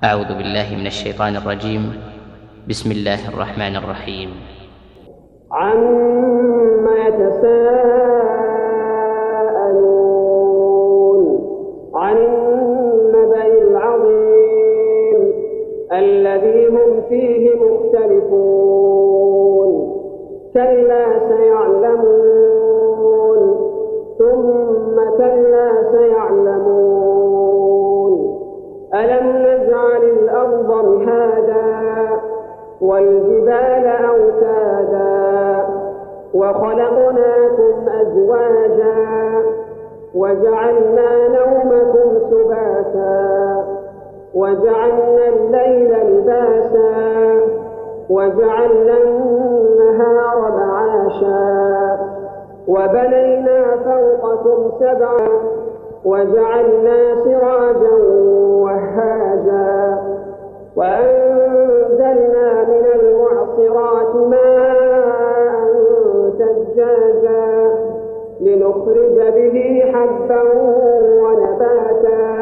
أعوذ بالله من الشيطان الرجيم. بسم الله الرحمن الرحيم. عما يتساءلون عن النبأ العظيم الذي هم فيه مختلفون كلا سيعلمون ثم كلا سيعلمون ألم نجعل الأرض مهادا والجبال أوتادا وخلقناكم أزواجا وجعلنا نومكم سباتا وجعلنا الليل لباسا وجعلنا النهار معاشا وبنينا فوقكم سبعا وجعلنا سراجا وهاجا وأنزلنا من المعصرات ماء ثجاجا لنخرج به حبا ونباتا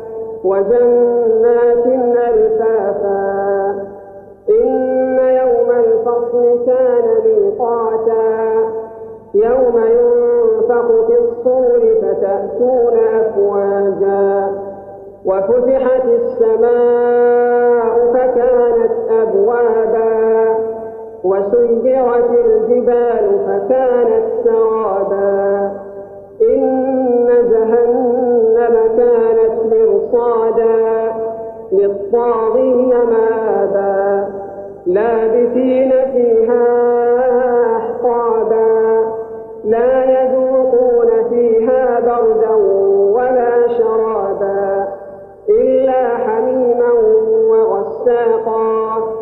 وجنات ألفافا إن يوم الفصل كان ميقاتا يوم ينفخ في الصور فتأتون أفواجا وفتحت السماء فكانت أبوابا وسيرت الجبال فكانت سرابا إن جهنم كانت مرصادا للطاغين مآبا لابثين فيها أحقابا لا يذوقون فيها بردا ولا شرابا إلا حميما وغساقا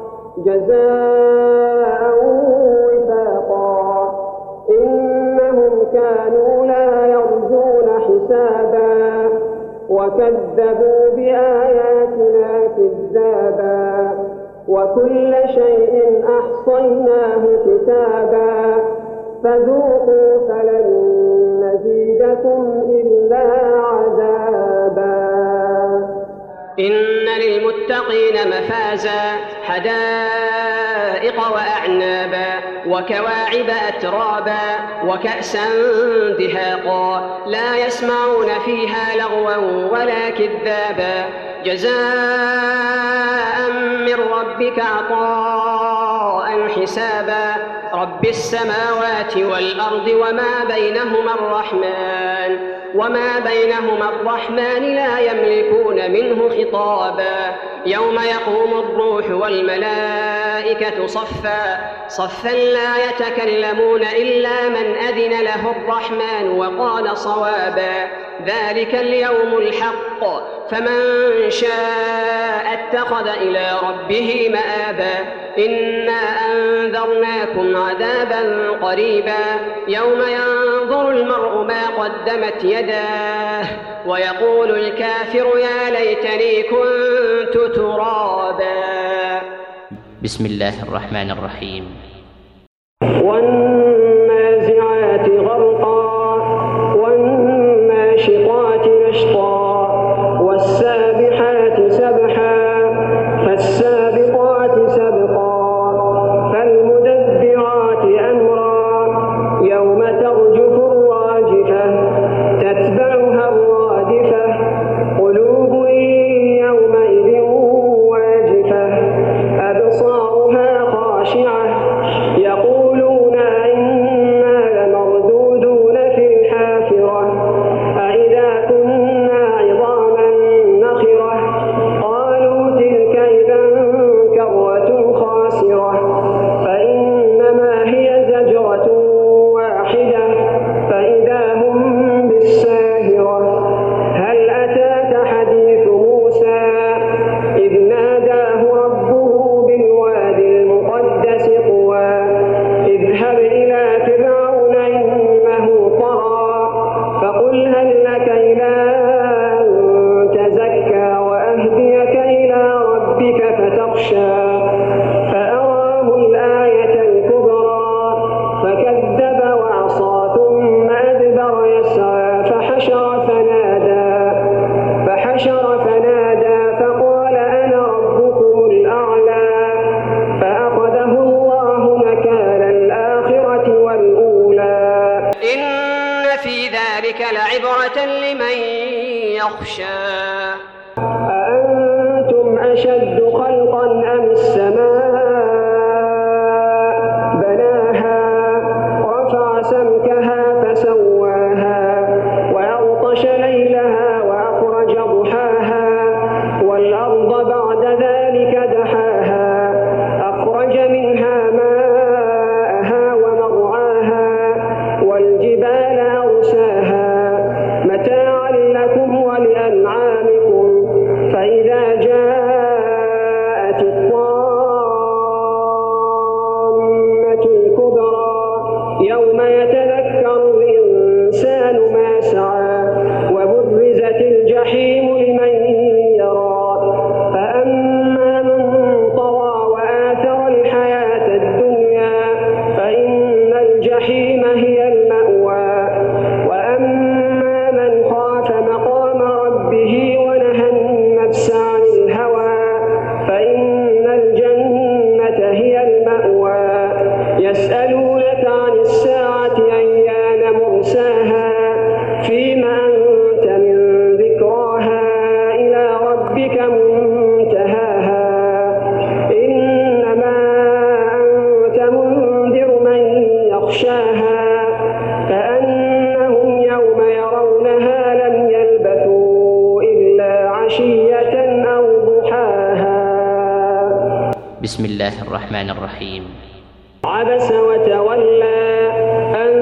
جزاء وفاقا إنهم كانوا لا يرجون حسابا وكذبوا بآياتنا كذابا وكل شيء أحصيناه كتابا فذوقوا فلن نزيدكم إلا عذابا إن للمتقين مفازا حدائق وأعنابا وكواعب أترابا وكأسا دهاقا لا يسمعون فيها لغوا ولا كذابا جزاء من ربك عطاء حسابا رب السماوات والأرض وما بينهما الرحمن لا يملكون منه خطابا يوم يقوم الروح والملائكة صفا لا يتكلمون إلا من أذن له الرحمن وقال صوابا ذلك اليوم الحق فمن شاء اتخذ إلى ربه مآبا إنا أنذرناكم عذابا قريبا يوم ينظر المرء ما قدمت يداه ويقول الكافر يا ليتني كنت ترابا. بسم الله الرحمن الرحيم. والنازعات غرقا والناشطات نشطا والسابحات سبحا فالسابقات سبقا فالمدبرات أمرا يوم ترجف الراجفة تتبعها الرادفة قلوب يومئذ واجفة أبصارها خاشعة يقولون إنا لمردودون في الحافرة أإذا كنا عظاما نخرة قالوا تلك إذا كرة خاسرة فإنما هي زجرة واحدة فإذا هم بالساهرة هل أتاك حديث موسى إذ ناداه ربه بالوادي المقدس طوى اذهب إلى فرعون إنه طغى فقل هل لك إلى أن تزكى وأهديك إلى ربك فتخشى فأراه الآية الكبرى فكذب وعصى ثم أدبر يسعى فحشر فنادى فقال أنا يخشى أأنتم أشد خلقا أم السماء بناها رفع سمكها فسواها وأغطش ليلها وأخرج ضحاها والأرض بعد ذلك دحاها أخرج منها ماءها ومرعاها والجبال أرساها متاعا لكم ولأنعامكم فإذا جاءت الطامة الكبرى يوم يتذكر الإنسان ما سعى وبرزت الجحيم لمن يرى فأما من طغى وآثر الحياة الدنيا فإن الجحيم هي المأوى وأما من خاف مقام ربه ونهى النفس عن الهوى فإن الجنة هي المأوى يسألونك عن الساعة أيان مرساها فيما أنت من ذكراها إلى ربك منتهاها إنما أنت منذر من يخشاها كأنهم يوم يرونها لم يلبثوا إلا عشية أو ضحاها. بسم الله الرحمن الرحيم. عبس وتولى أن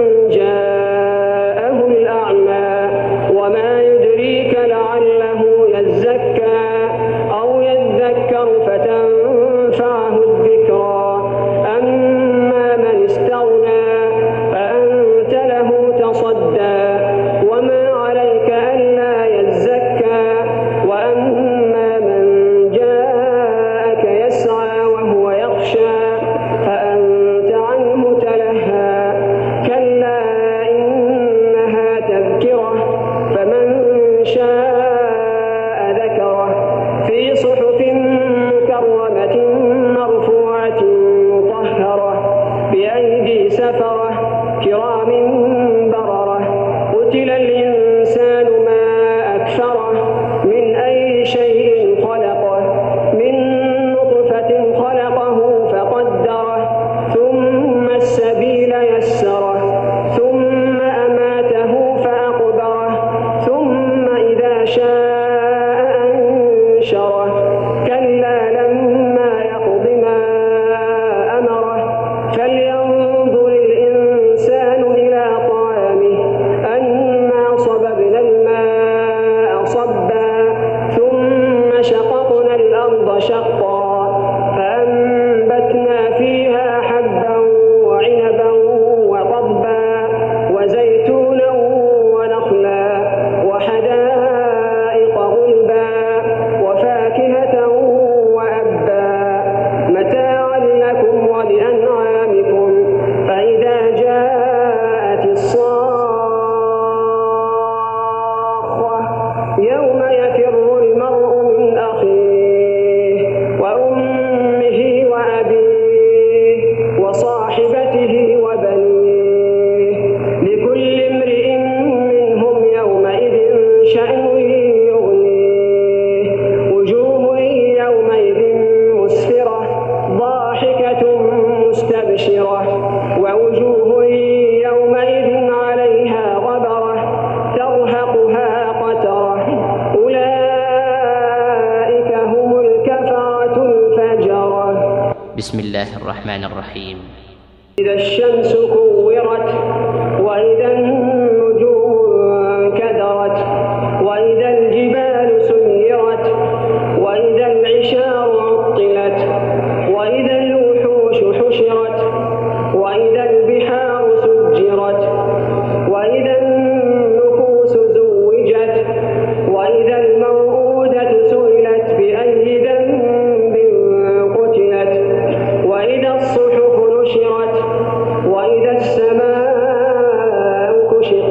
جاءه الأعمى وما يدريك لعله يزكى أو يذكر فتنفعه الذكرى أما من استغنى فأنت له تصدى وما عليك ألا يزكى وأما من جاءك يسعى وهو يخشى فأنت عنه تلهى كلا إنها تذكرة فمن شاء ذكره في صحف مكرمة مرفوعة مطهرة بأيدي سفرة كرام بررة قتل الإنسان ما أكفره من أي شيء خلقه من نطفة خلقه فقدره ثم السبيل يسره ثم أماته فأقبره ثم إذا شاء أنشره كلا لما يقض ما أمره فلينظر الإنسان إلى طعامه أنا صببنا الماء صبا ثم شققنا الأرض شقا فأنبتنا فيها حبا وعنبا وقضبا وزيتونا ونخلا وحدائق غلبا وفاكهة وأبا متاعا لكم ولأنعامكم فإذا جاءت الصاخة يوم يفر المرء من أخيه وأمه وأبيه وصاحبته وبنيه لكل امرئ منهم يومئذ شأن يغنيه وجوه يومئذ مسفرة ضاحكة مستبشرة ووجوه يومئذ عليها غبرة ترهقها قترة أولئك هم الكفرة الفجرة. بسم الله الرحمن الرحيم. إذا الشمس كورت وإذا النجوم كدرت وإذا الجبال سيرت وإذا العشار عطلت وإذا الوحوش حشرت وإذا البحار سجرت وإذا النفوس زوجت وإذا الموءودة سئلت بأي ذنب قتلت وإذا الصحف نشرت وإذا السماء كشطت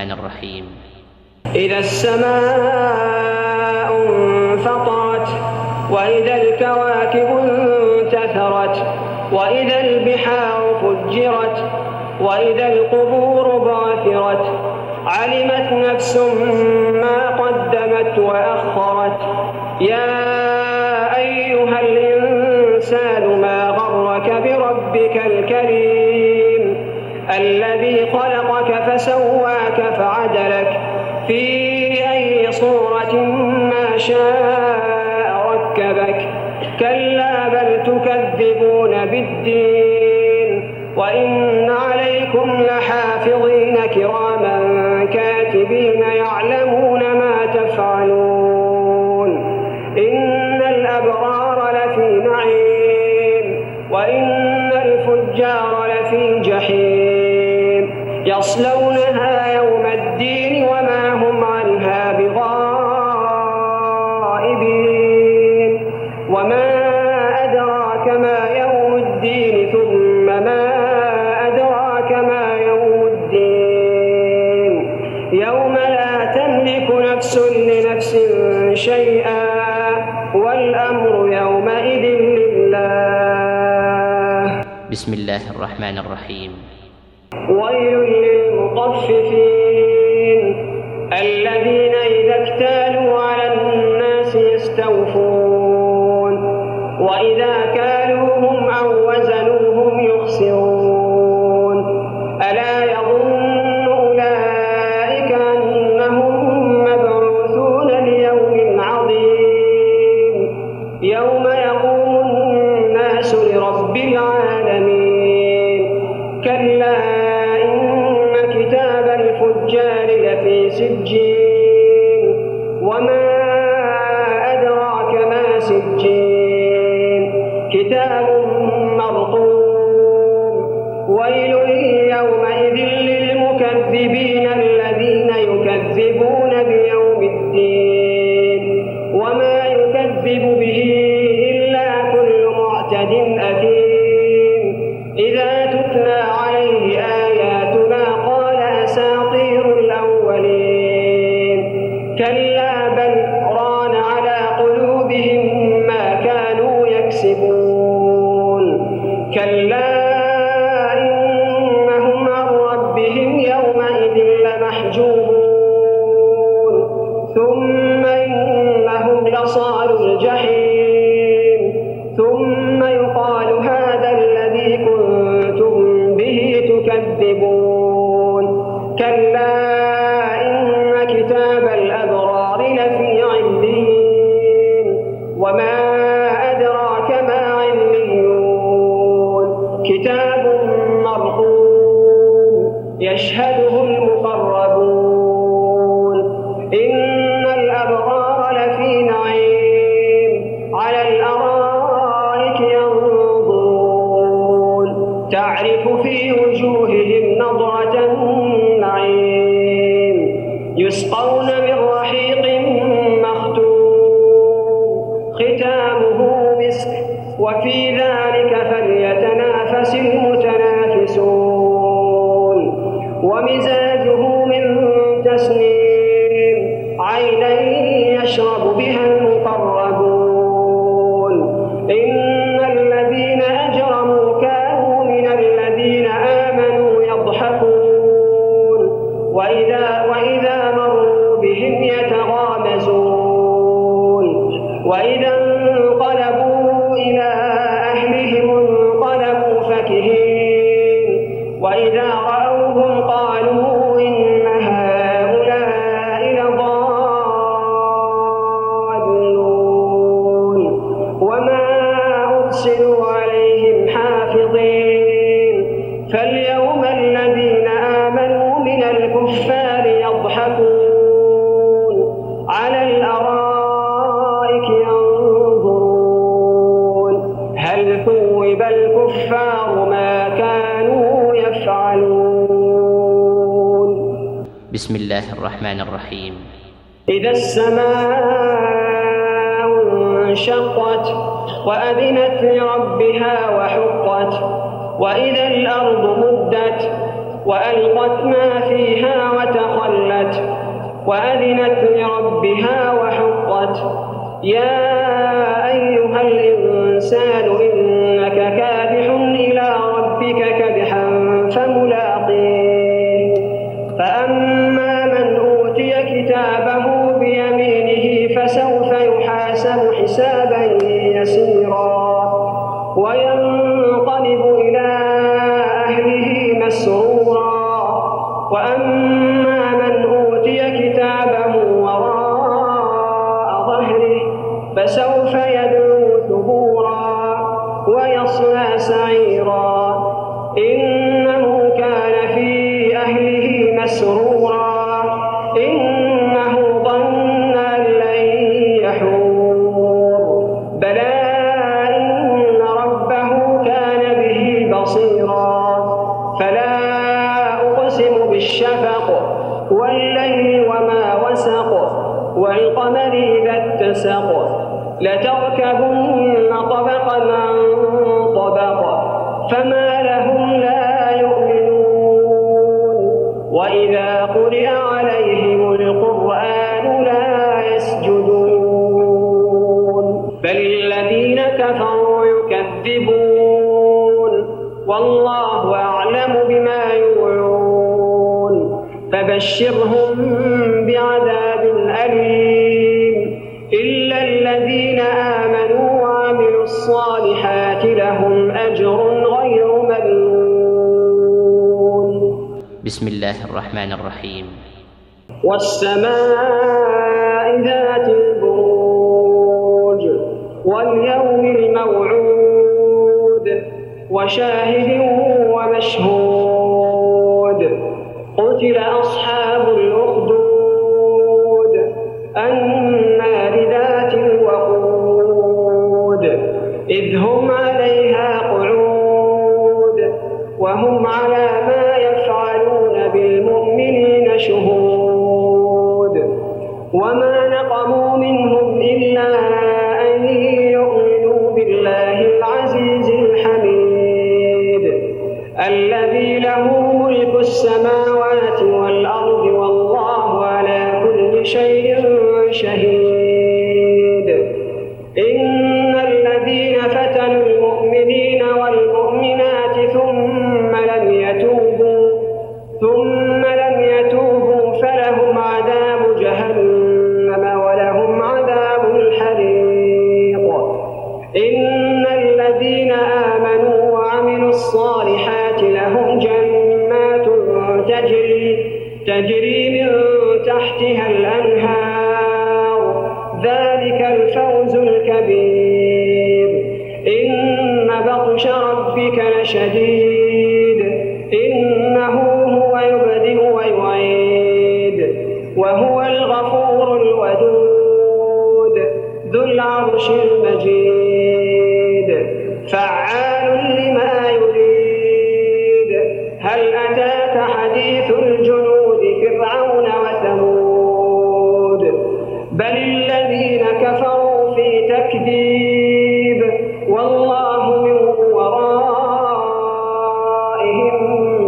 الرحمن الرحيم. إذا السماء انفطرت وإذا الكواكب انتثرت وإذا البحار فجرت وإذا القبور بعثرت علمت نفس ما قدمت وأخرت. يا أيها الإنسان ما غرك بربك الكريم الذي خلقك فسواك فعدلك في أي صورة ما شاء ركبك. كلا بل تكذبون بالدين وإن عليكم لحافظين كراما كاتبين يعلمون ما تفعلون. إن الأبرار لفي نعيم وإن الفجار لفي جحيم يصلونها يوم الدين وما هم عنها بغائبين. وما أدراك ما يوم الدين ثم ما أدراك ما يوم الدين يوم لا تملك نفس لنفس شيئا والأمر يومئذ لله. بسم الله الرحمن الرحيم. ويل للمطففين الذين إذا اكتالوا على الناس يستوفون وإذا كالوهم أو وزنوهم يخسرون. ألا يظن أولئك أنهم مبعوثون ليوم عظيم يوم يقوم الناس لرب العالمين. كلا إن كتاب الفجار لفي سجين وما أدراك ما سجين كتاب مرقوم. ويل يومئذ للمكذبين الذين يكذبون بيوم الدين وما يكذب به إلا كل معتد أثيم إذا تتلى عليه آياتنا قال أساطير الأولين. كلا بل ران على قلوبهم ما كانوا يكسبون. كلا إنهم عن ربهم يومئذ لمحجوبون. ثم إنهم لصالو الجحيم ثم يقال هذا الذي كنتم به تكذبون. كلا إن كتاب الأبرار لفي عليين وما أدراك ما عليون كتاب مرقوم يشهده المقربون. إن الأبرار لفي نعيم على الأرائك ينظرون تعرف في وجوههم نضرة النعيم يسقون من رحيق مختوم ختامه مسك وفي ذلك فليتنافس المتنافسون. ومزاجه من تسنيم عينا يشرب بها المقربون. إن الذين أجرموا كانوا من الذين آمنوا يضحكون وإذا مروا بهم يتغامزون. وإذا انقلبوا إلى أهلهم انقلبوا فكهين. وإذا رأوهم قالوا إن هؤلاء لضالون وما أرسلوا عليهم حافظين. فاليوم الذين آمنوا من الكفار يضحكون على الأرائك ينظرون هل ثوب الكفار ما كانوا يفعلون. بسم الله الرحمن الرحيم. إذا السماء انشقت وأذنت لربها وحقت وإذا الأرض مدت وألقت ما فيها وتخلت وأذنت لربها وحقت يا أيها الإنسان إنك كادح إلى ربك كدحا فملاقيه فأما من أوتي كتابه بيمينه فسوف يحاسب حسابا يسيرا وينقلب إلى أهله مسرورا وأما من أوتي كتابه وراء ظهره فسوف يدعو ثبورا ويصلى سعيرا إنه كان في أهله مسرورا إنه ظن أن لن يحور بلى إن ربه كان به بصيرا فلا أقسم بالشفق والليل وما وسق والقمر إذا اتسق لتركبن طبقا عن طبق فما لهم لا يؤمنون وإذا قرئ عليهم القرآن لا يسجدون بل الذين كفروا يكذبون والله أعلم بما يوعون فبشرهم بعذاب أليم إلا الذين آمنوا وعملوا الصالحات لهم أجر غير ممنون. بسم الله الرحمن الرحيم. والسماء ذات البروج واليوم الموعود وشاهد ومشهود قتل أصحاب الأخدود النار ذات الوقود إذ هم عليها قعود وهم على ما يفعلون بالمؤمنين شهود وما نقموا منهم إلا أن يؤمنوا بالله العزيز الحميد الذي له ملك السماوات والأرض والله على كل شيء شهيد. إن الذين فتنوا المؤمنين والمؤمنات ثم لم يتوبوا فلهم عذاب جهنم ولهم عذاب الحريق. إن الذين آمنوا وعملوا الصالحات لهم جنات تجري من تحتها الأنهار ذلك الفوز الكبير. إن بطش ربك لشديد إنه هو يبدئ ويعيد وهو الغفور الودود ذو العرش المجيد فعال لما يريد. هل أتاك حديث الجنود فرعون وثمود بل الذين كفروا في تكذيب والله من ورائهم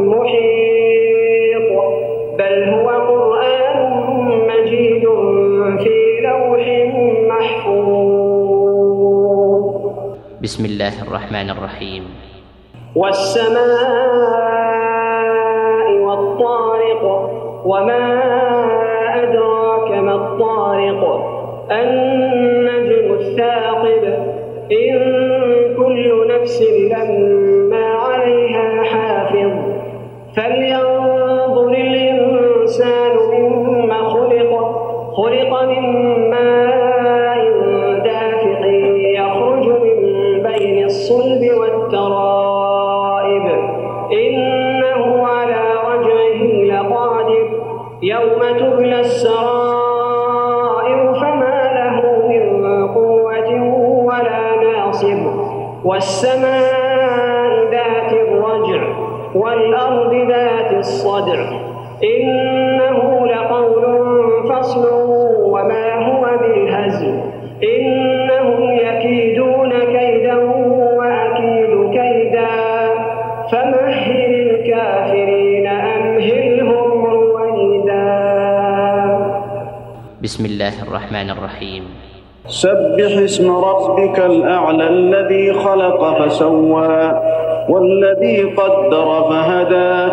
محيط بل هو قرآن مجيد في لوح محفوظ. بسم الله الرحمن الرحيم. والسماء والطارق وما أدراك ما الطارق النجم الثاقب إن كل نفس لما عليها حافظ فلينظر الإنسان مما خلق من ماء دافق يخرج من بين الصلب والترائب إنه على رجعه لقادر يوم تبلى السرائر فما له من قوة ولا ناصب والسماء ذات الرجع والأرض ذات الصدع إنه لقول فصل وما هو بالهزل إنهم يكيدون كيدا وأكيد كيدا فمهل الكافرين الله الرحمن الرحيم. سبح اسم ربك الأعلى الذي خلق فسوى والذي قدر فهدى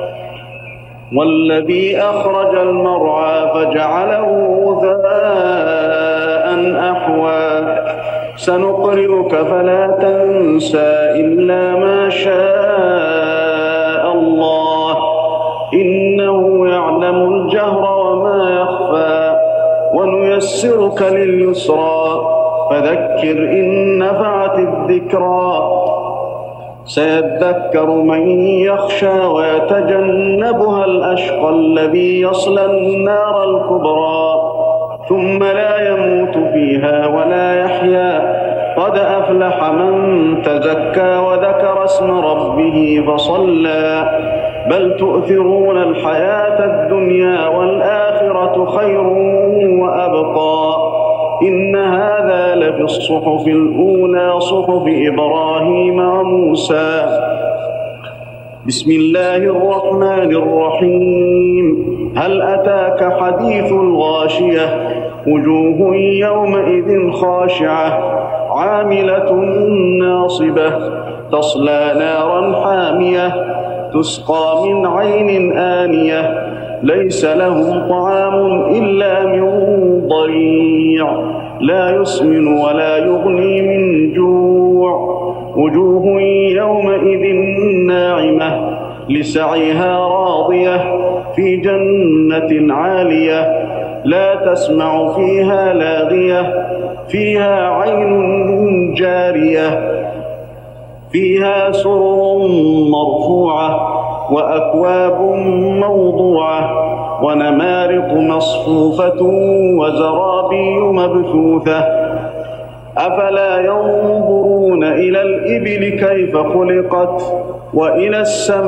والذي أخرج المرعى فجعله غثاء أحوى سنقرئك فلا تنسى إلا ما شاء الله إنه يعلم الجهر وما يخفى ونيسرك لليسرى فذكر إن نفعت الذكرى سيذكر من يخشى ويتجنبها الأشقى الذي يصلى النار الكبرى ثم لا يموت فيها ولا يحيا قد أفلح من تزكى وذكر اسم ربه فصلى بل تؤثرون الحياة الدنيا والآخرة خير وأبقى إن هذا لفي الصحف الأولى صحف إبراهيم وموسى. بسم الله الرحمن الرحيم. هل أتاك حديث الغاشية وجوه يومئذ خاشعة عاملة ناصبة تصلى نارا حامية تسقى من عين آنية ليس لهم طعام إلا من ضريع لا يسمن ولا يغني من جوع وجوه يومئذ ناعمة لسعيها راضية في جنة عالية لا تسمع فيها لاغية فيها عين جارية فيها سرر مرفوعة وأكواب موضوعة ونمارق مصفوفة وزرابي مبثوثة أفلا ينظرون إلى الإبل كيف خلقت وإلى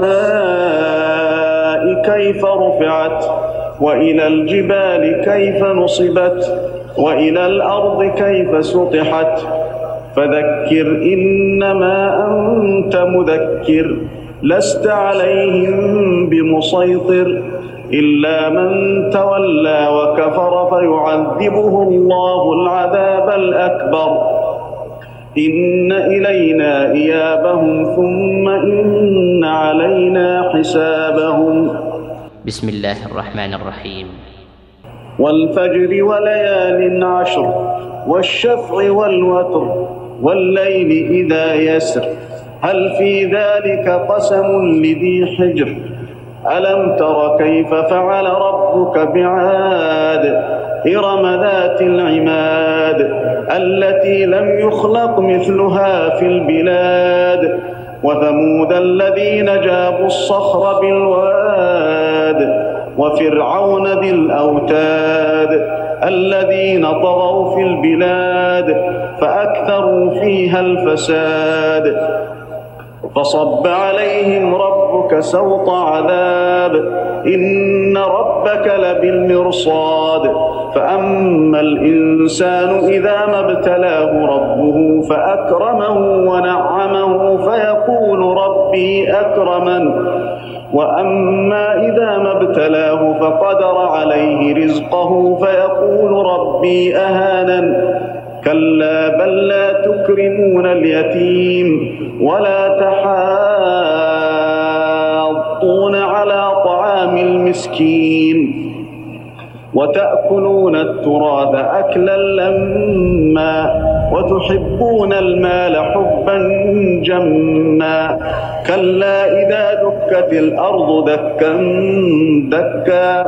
السماء كيف رفعت وإلى الجبال كيف نصبت وإلى الأرض كيف سطحت فذكر إنما أنت مذكر لست عليهم بمسيطر إلا من تولى وكفر فيعذبه الله العذاب الأكبر إن إلينا إيابهم ثم إن علينا حسابهم. بسم الله الرحمن الرحيم. والفجر وليال عشر والشفع والوتر والليل إذا يسر هل في ذلك قسم لذي حجر ألم تر كيف فعل ربك بعاد إرم ذات العماد التي لم يخلق مثلها في البلاد وثمود الذين جابوا الصخر بالواد وفرعون ذي الأوتاد الذين طغوا في البلاد فأكثروا فيها الفساد فصب عليهم ربك سوط عذاب إن ربك لبالمرصاد فأما الإنسان إذا ما ابتلاه ربه فأكرمه ونعمه فيقول ربي أكرمن وأما إذا ما ابتلاه فقدر عليه رزقه فيقول ربي أهانن كلا بل لا تكرمون اليتيم ولا تحاضون على طعام المسكين وتأكلون التراث أكلا لما وتحبون المال حبا جما كلا إذا دكت الأرض دكا دكا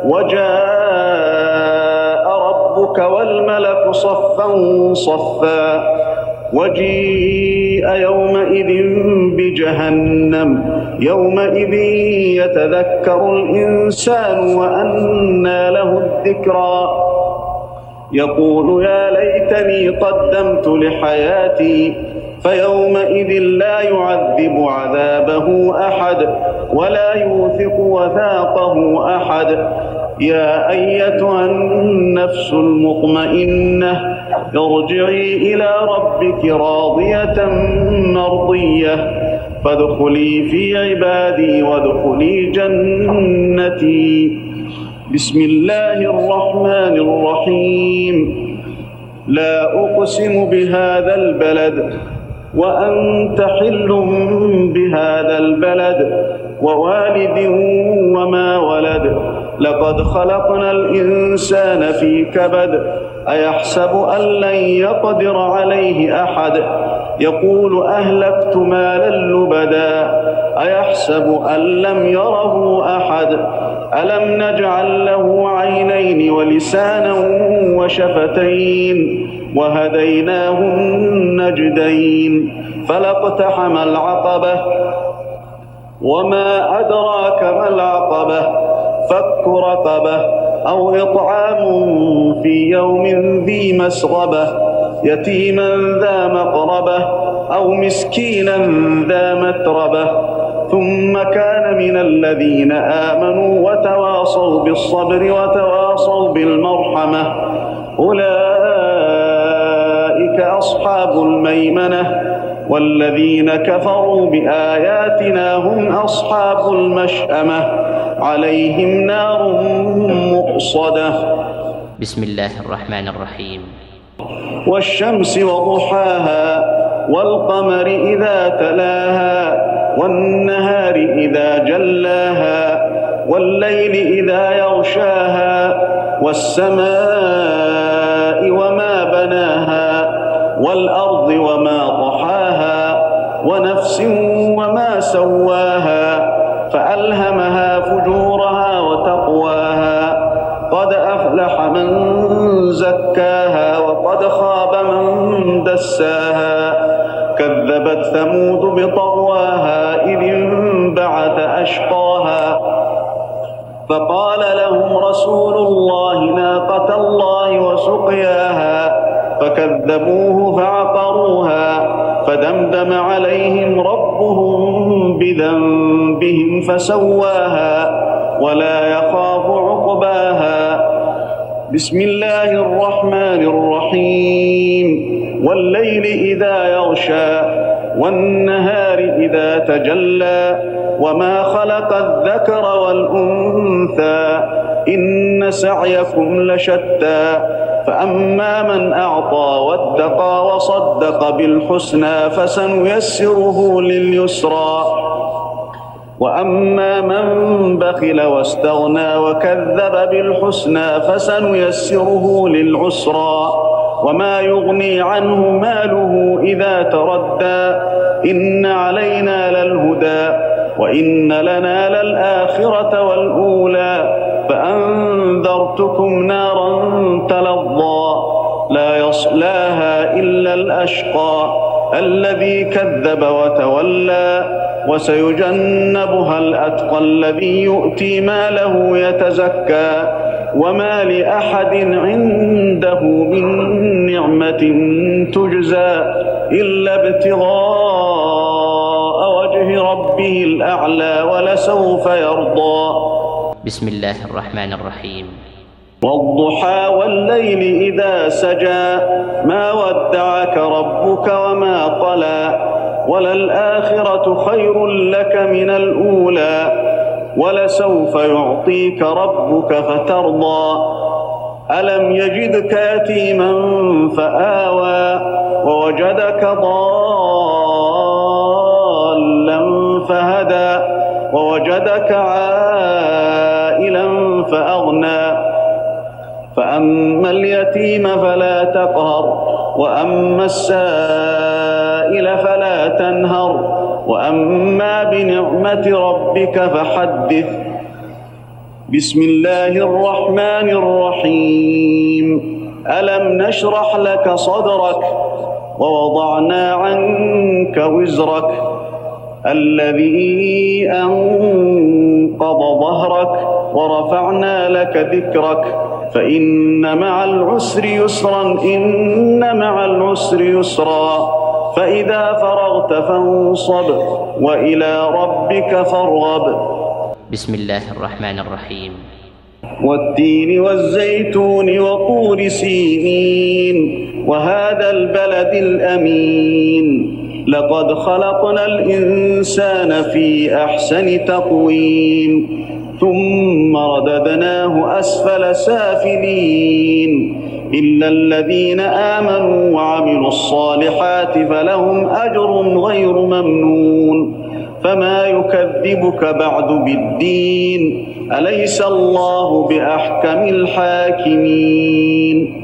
وجاء ربك والملك صفا صفا وجيء يومئذ بجهنم يومئذ يتذكر الإنسان وأنى له الذكرى يقول يا ليتني قدمت لحياتي فيومئذ لا يعذب عذابه أحد ولا يوثق وثاقه أحد يا أيتها النفس المطمئنة ارجعي إلى ربك راضية مرضية فادخلي في عبادي وادخلي جنتي بسم الله الرحمن الرحيم لا أقسم بهذا البلد وأنت حل بهذا البلد ووالد وما ولد لقد خلقنا الإنسان في كبد أيحسب أن لن يقدر عليه أحد يقول أهلكت مالا لبدا أيحسب أن لم يره أحد ألم نجعل له عينين ولسانا وشفتين وهديناه النجدين فلاقتحم العقبة وما أدراك ما العقبة فك رقبة أو إطعام في يوم ذي مسغبة يتيما ذا مقربة أو مسكينا ذا متربة ثم كان من الذين آمنوا وتواصوا بالصبر وتواصوا بالمرحمة أولئك أصحاب الميمنة والذين كفروا بآياتنا هم أصحاب المشأمة عليهم نار مؤصدة. بسم الله الرحمن الرحيم. والشمس وضحاها والقمر إذا تلاها والنهار إذا جلاها والليل إذا يغشاها والسماء وما بناها والأرض وما طحاها ونفس وما سواها فألهمها فجورها وتقواها قد أفلح من زكاها وقد خاب من دساها كذبت ثمود بطغواها إذ انبعث أشقاها فقال لهم رسول الله ناقة الله وسقياها فكذبوه فعقروها فدمدم عليهم ربهم بذنبهم فسواها ولا يخاف عقباها. بسم الله الرحمن الرحيم والليل إذا يغشى والنهار إذا تجلى وما خلق الذكر والأنثى إن سعيكم لشتى فأما من أعطى واتقى وصدق بالحسنى فسنيسره لليسرى وأما من بخل واستغنى وكذب بالحسنى فسنيسره للعسرى وما يغني عنه ماله إذا تردى إن علينا للهدى وإن لنا للآخرة والأولى فأنذرتكم نارا تلظى لا يصلاها إلا الأشقى الذي كذب وتولى وسيجنبها الأتقى الذي يؤتي ماله يتزكى وما لأحد عنده من نعمة تجزى إلا ابتغاء وجه ربه الأعلى ولسوف يرضى. بسم الله الرحمن الرحيم. والضحى والليل إذا سجى ما ودعك ربك وما قلى وللآخرة خير لك من الأولى ولسوف يعطيك ربك فترضى ألم يجدك يتيما فآوى ووجدك ضالا فهدى ووجدك عائلا فأغنى فأما اليتيم فلا تقهر وأما السائل فلا تنهر وأما بنعمة ربك فحدث. بسم الله الرحمن الرحيم ألم نشرح لك صدرك ووضعنا عنك وزرك الذي أنقض ظهرك ورفعنا لك ذكرك فإن مع العسر يسرا إن مع العسر يسرا فإذا فرغت فانصب وإلى ربك فارغب. بسم الله الرحمن الرحيم. والتين والزيتون وطور سينين وهذا البلد الأمين لقد خلقنا الإنسان في أحسن تقويم ثم رددناه أسفل سافلين إلا الذين آمنوا وعملوا الصالحات فلهم أجر غير ممنون فما يكذبك بعد بالدين أليس الله بأحكم الحاكمين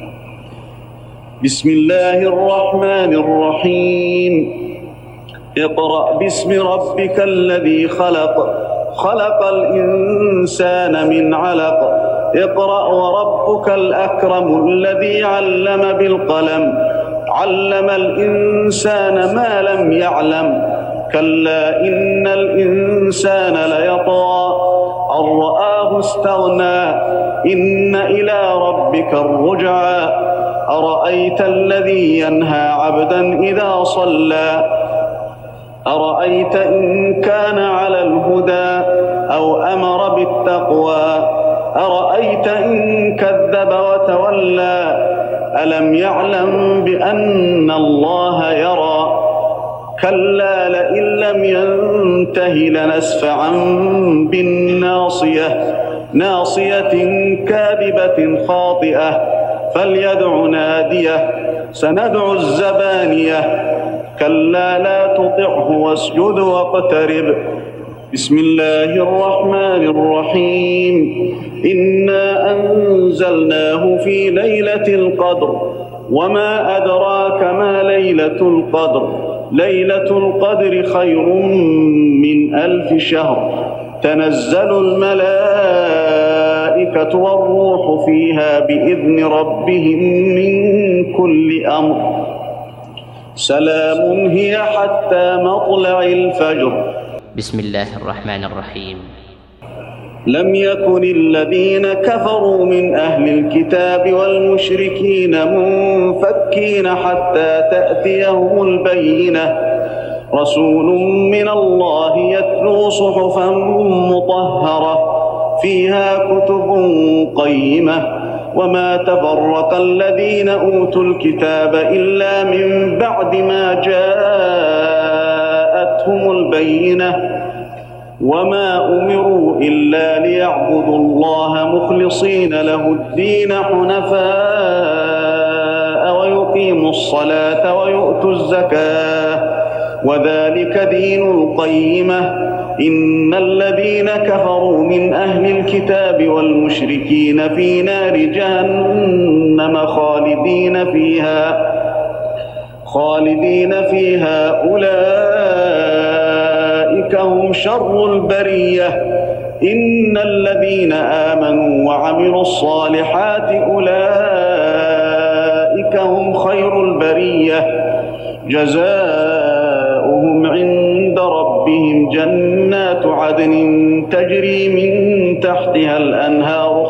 بسم الله الرحمن الرحيم اقرأ باسم ربك الذي خلق الإنسان من علق اقرأ وربك الأكرم الذي علم بالقلم علم الإنسان ما لم يعلم كلا إن الإنسان ليطغى أن رآه استغنى إن إلى ربك الرجعى أرأيت الذي ينهى عبدا إذا صلى أرأيت إن كان على الهدى أو أمر بالتقوى أرأيت إن كذب وتولى ألم يعلم بأن الله يرى كلا لئن لم ينته لنسفعا بالناصية ناصية كاذبة خاطئة فليدع ناديه سندع الزبانية كلا لا تطعه واسجد واقترب بسم الله الرحمن الرحيم إنا أنزلناه في ليلة القدر وما أدراك ما ليلة القدر ليلة القدر خير من 1000 شهر تنزل الملائكة والروح فيها بإذن ربهم من كل أمر سلام هي حتى مطلع الفجر بسم الله الرحمن الرحيم لم يكن الذين كفروا من أهل الكتاب والمشركين منفكين حتى تأتيهم البينة رسول من الله يتلو صحفا مطهرة فيها كتب قيمة وما تفرق الذين أوتوا الكتاب إلا من بعد ما جاءتهم البينة وما أمروا إلا ليعبدوا الله مخلصين له الدين حنفاء ويقيموا الصلاة ويؤتوا الزكاة وذلك دين القيمة إن الذين كفروا من أهل الكتاب والمشركين في نار جهنم خالدين فيها أولئك هم شر البرية إن الذين آمنوا وعملوا الصالحات أولئك هم خير البرية جزاؤهم عند ربهم جنات عدن تجري من تحتها الأنهار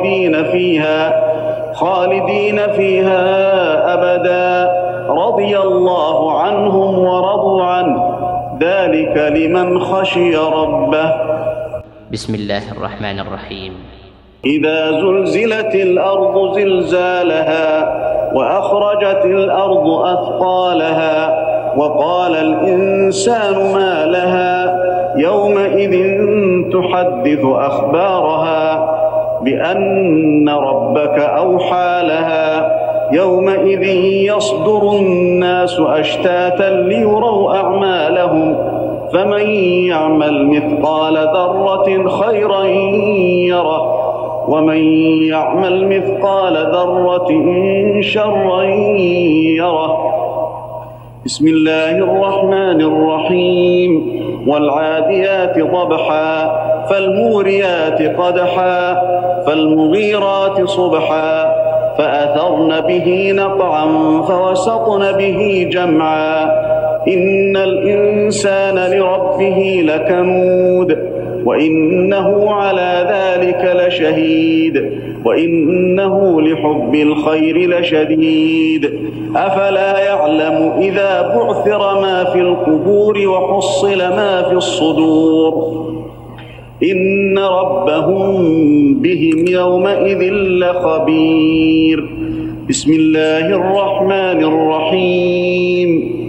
خالدين فيها أبدا رضي الله عنهم ورضوا عنه ذلك لمن خشي ربه بسم الله الرحمن الرحيم إذا زلزلت الأرض زلزالها وأخرجت الأرض أثقالها وقال الإنسان ما لها يومئذ تحدث أخبارها بأن ربك أوحى لها يومئذ يصدر الناس أشتاتا ليروا أعمالهم فمن يعمل مثقال ذرة خيرا يره ومن يعمل مثقال ذرة شرا يره بسم الله الرحمن الرحيم والعاديات ضبحا فالموريات قدحا فالمغيرات صبحا فأثرن به نقعا فوسطن به جمعا إن الإنسان لربه لكنود وإنه على ذلك لشهيد وإنه لحب الخير لشديد أفلا يعلم إذا بعثر ما في القبور وحصل ما في الصدور إن ربهم بهم يومئذ لخبير بسم الله الرحمن الرحيم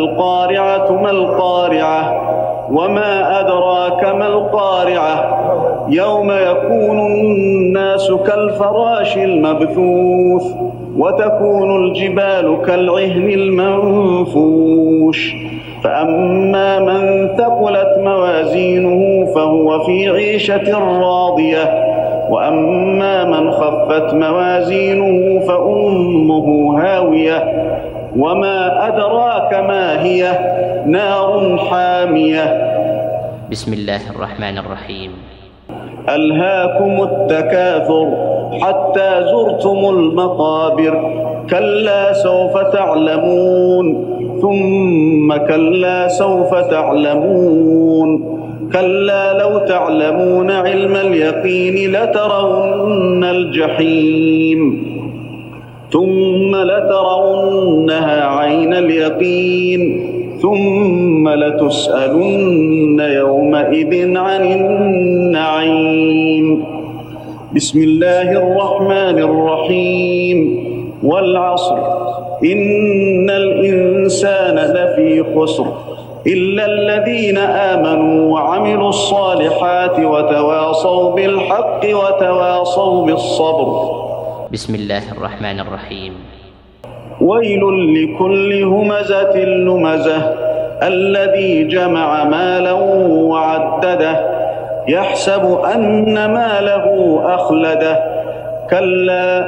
القارعة ما القارعة وما أدراك ما القارعة يوم يكون الناس كالفراش المبثوث وتكون الجبال كالعهن المنفوش فأما من ثقلت موازينه فهو في عيشة راضية وأما من خفت موازينه فأمه هاوية وما أدراك ما هي نار حامية. بسم الله الرحمن الرحيم. ألهاكم التكاثر حتى زرتم المقابر كلا سوف تعلمون ثم كلا سوف تعلمون كلا لو تعلمون علم اليقين لترون الجحيم ثم لترونها عين اليقين ثم لتسألن يومئذ عن النعيم. بسم الله الرحمن الرحيم. والعصر إن الإنسان لفي خسر إلا الذين آمنوا وعملوا الصالحات وتواصوا بالحق وتواصوا بالصبر. بسم الله الرحمن الرحيم. ويل لكل همزة لمزة الذي جمع مالا وعدده يحسب أن ماله أخلده كلا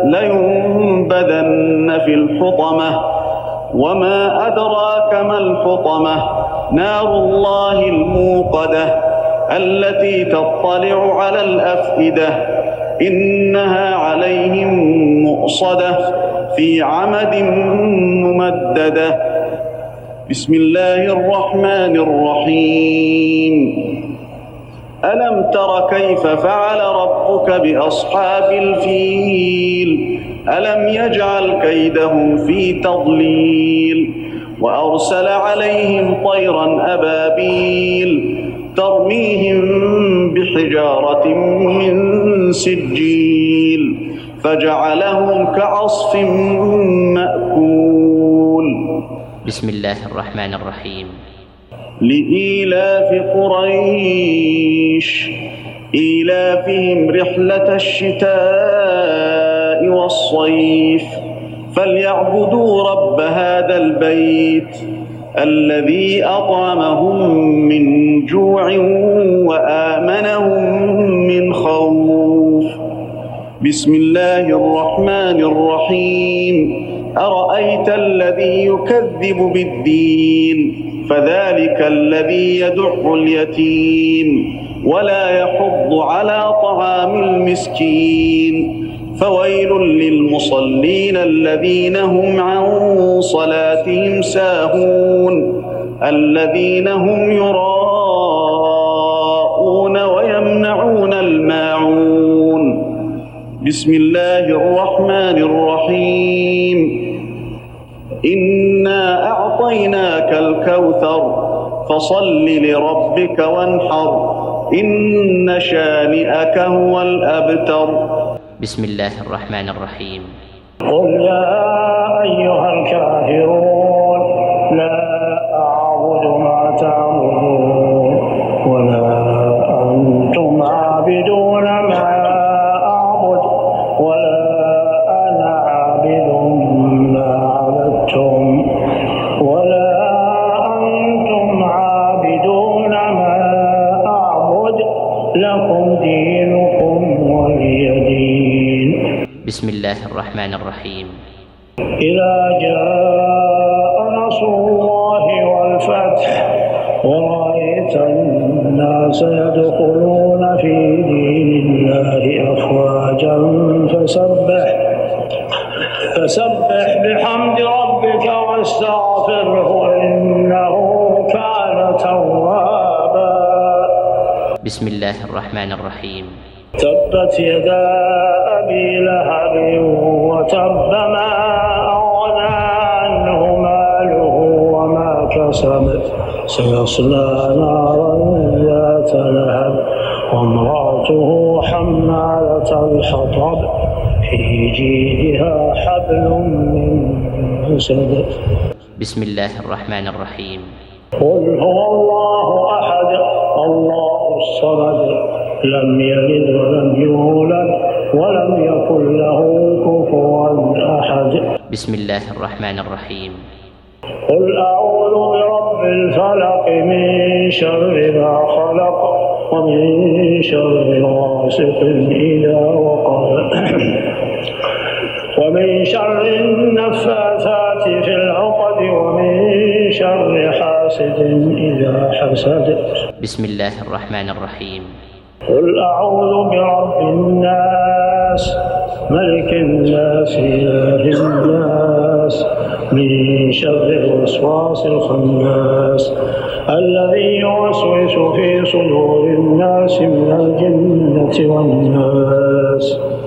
لينبذن في الحطمة وما أدراك ما الحطمة نار الله الموقدة التي تطلع على الأفئدة إنها عليهم مؤصدة في عمد ممددة. بسم الله الرحمن الرحيم. ألم تر كيف فعل ربك بأصحاب الفيل ألم يجعل كيدهم في تضليل وأرسل عليهم طيرا أبابيل ترميهم بحجارة من سجيل فجعلهم كعصف مأكول. بسم الله الرحمن الرحيم. لإيلاف قريش إيلافهم رحلة الشتاء والصيف فليعبدوا رب هذا البيت الذي أطعمهم من جوع وآمنهم من خوف. بسم الله الرحمن الرحيم. أرأيت الذي يكذب بالدين فذلك الذي يدع اليتيم ولا يحض على طعام المسكين فويل للمصلين الذين هم عن صلاتهم ساهون الذين هم يراءون ويمنعون الماعون. بسم الله الرحمن الرحيم. إنا أعطيناك الكوثر فصل لربك وانحر إن شانئك هو الأبتر. بسم الله الرحمن الرحيم. قل يا أيها الكافرون لا أعبد ما تعبدون ولا أنتم عابدون ما أعبد ولا أنا عابد ما عبدتم ولا أنتم عابدون ما أعبد لكم دينكم ولي دين. بسم الله الرحمن الرحيم. إذا جاء نصر الله والفتح ورأيت الناس يدخلون في دين الله أفواجا فسبح بحمد ربك واستغفره إنه كان توابا. بسم الله الرحمن الرحيم. تبت يدا أبي لهب وتب ما أغنى عنه ماله وما كسب سيصلى نارا ذات لهب وامرأته حمالة الحطب في جيدها حبل من مسد. بسم الله الرحمن الرحيم. قل هو الله أحد الله الصمد لم يلد ولم يولد ولم يكن له كفوا أحد. بسم الله الرحمن الرحيم. قل أعوذ برب الفلق من شر ما خلق ومن شر غاسق إذا وقب ومن شر النفاثات في العقد ومن شر حاسد إذا حسد. بسم الله الرحمن الرحيم. قل أعوذ برب الناس ملك الناس إله الناس من شر الوسواس الخناس الذي يوسوس في صدور الناس من الجنة والناس.